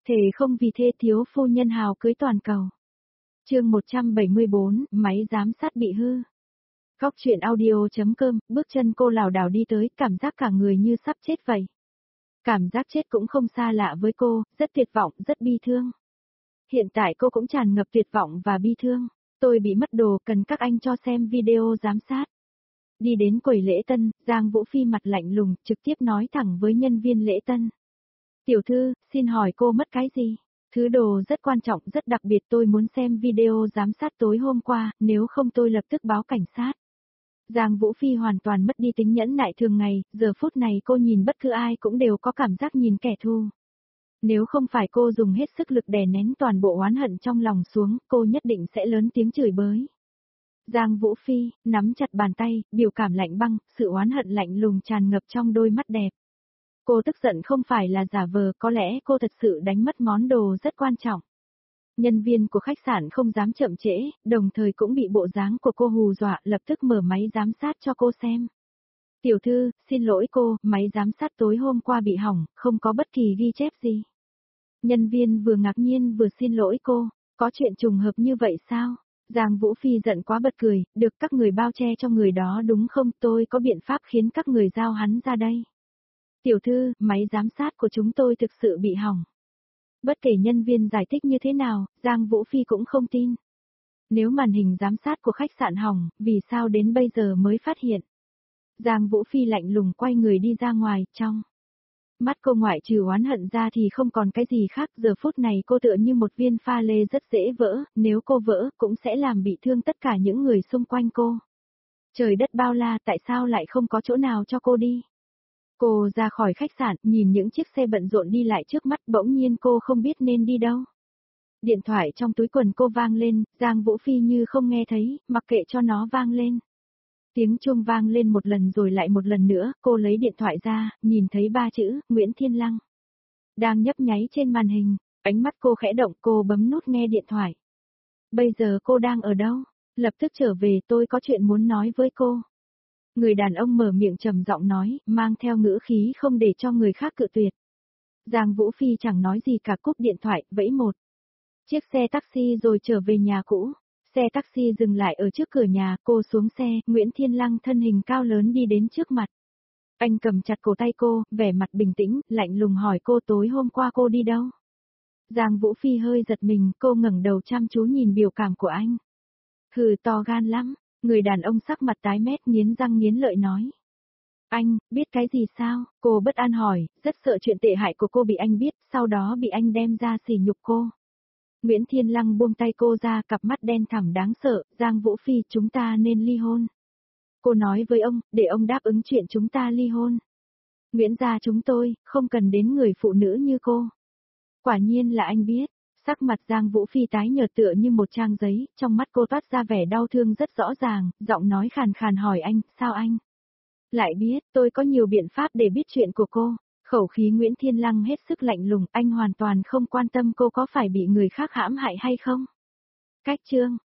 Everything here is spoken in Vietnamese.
Thề không vì thê thiếu phu nhân hào cưới toàn cầu. Chương 174, máy giám sát bị hư. Góc chuyện audio.com, bước chân cô lảo đảo đi tới, cảm giác cả người như sắp chết vậy. Cảm giác chết cũng không xa lạ với cô, rất tuyệt vọng, rất bi thương. Hiện tại cô cũng tràn ngập tuyệt vọng và bi thương. Tôi bị mất đồ, cần các anh cho xem video giám sát. Đi đến quầy lễ tân, Giang Vũ Phi mặt lạnh lùng, trực tiếp nói thẳng với nhân viên lễ tân. Tiểu thư, xin hỏi cô mất cái gì? Thứ đồ rất quan trọng, rất đặc biệt, tôi muốn xem video giám sát tối hôm qua, nếu không tôi lập tức báo cảnh sát. Giang Vũ Phi hoàn toàn mất đi tính nhẫn nại thường ngày, giờ phút này cô nhìn bất cứ ai cũng đều có cảm giác nhìn kẻ thù. Nếu không phải cô dùng hết sức lực đè nén toàn bộ oán hận trong lòng xuống, cô nhất định sẽ lớn tiếng chửi bới. Giang Vũ Phi, nắm chặt bàn tay, biểu cảm lạnh băng, sự oán hận lạnh lùng tràn ngập trong đôi mắt đẹp. Cô tức giận không phải là giả vờ, có lẽ cô thật sự đánh mất món đồ rất quan trọng. Nhân viên của khách sạn không dám chậm trễ, đồng thời cũng bị bộ dáng của cô hù dọa, lập tức mở máy giám sát cho cô xem. Tiểu thư, xin lỗi cô, máy giám sát tối hôm qua bị hỏng, không có bất kỳ ghi chép gì. Nhân viên vừa ngạc nhiên vừa xin lỗi cô, có chuyện trùng hợp như vậy sao? Giang Vũ Phi giận quá bật cười, được các người bao che cho người đó đúng không, tôi có biện pháp khiến các người giao hắn ra đây. Tiểu thư, máy giám sát của chúng tôi thực sự bị hỏng. Bất kể nhân viên giải thích như thế nào, Giang Vũ Phi cũng không tin. Nếu màn hình giám sát của khách sạn hỏng, vì sao đến bây giờ mới phát hiện? Giang Vũ Phi lạnh lùng quay người đi ra ngoài, trong mắt cô ngoại trừ oán hận ra thì không còn cái gì khác, giờ phút này cô tựa như một viên pha lê rất dễ vỡ, nếu cô vỡ, cũng sẽ làm bị thương tất cả những người xung quanh cô. Trời đất bao la, tại sao lại không có chỗ nào cho cô đi? Cô ra khỏi khách sạn, nhìn những chiếc xe bận rộn đi lại trước mắt, bỗng nhiên cô không biết nên đi đâu. Điện thoại trong túi quần cô vang lên, Giang Vũ Phi như không nghe thấy, mặc kệ cho nó vang lên. Tiếng chuông vang lên một lần rồi lại một lần nữa, cô lấy điện thoại ra, nhìn thấy 3 chữ, Nguyễn Thiên Lăng. Đang nhấp nháy trên màn hình, ánh mắt cô khẽ động, cô bấm nút nghe điện thoại. Bây giờ cô đang ở đâu? Lập tức trở về, tôi có chuyện muốn nói với cô. Người đàn ông mở miệng trầm giọng nói, mang theo ngữ khí không để cho người khác cự tuyệt. Giang Vũ Phi chẳng nói gì cả, cúp điện thoại, vẫy một chiếc xe taxi rồi trở về nhà cũ. Xe taxi dừng lại ở trước cửa nhà, cô xuống xe, Nguyễn Thiên Lăng thân hình cao lớn đi đến trước mặt. Anh cầm chặt cổ tay cô, vẻ mặt bình tĩnh, lạnh lùng hỏi cô tối hôm qua cô đi đâu? Giang Vũ Phi hơi giật mình, cô ngẩng đầu chăm chú nhìn biểu cảm của anh. Hừ, to gan lắm. Người đàn ông sắc mặt tái mét nghiến răng nghiến lợi nói. Anh, biết cái gì sao? Cô bất an hỏi, rất sợ chuyện tệ hại của cô bị anh biết, sau đó bị anh đem ra sỉ nhục cô. Nguyễn Thiên Lăng buông tay cô ra, cặp mắt đen thẳm đáng sợ, Giang Vũ Phi, chúng ta nên ly hôn. Cô nói với ông, để ông đáp ứng chuyện chúng ta ly hôn. Nguyễn gia chúng tôi, không cần đến người phụ nữ như cô. Quả nhiên là anh biết. Sắc mặt Giang Vũ Phi tái nhợt tựa như một trang giấy, trong mắt cô toát ra vẻ đau thương rất rõ ràng, giọng nói khàn khàn hỏi anh, sao anh? Lại biết, tôi có nhiều biện pháp để biết chuyện của cô. Khẩu khí Nguyễn Thiên Lăng hết sức lạnh lùng, anh hoàn toàn không quan tâm cô có phải bị người khác hãm hại hay không. Cách chương,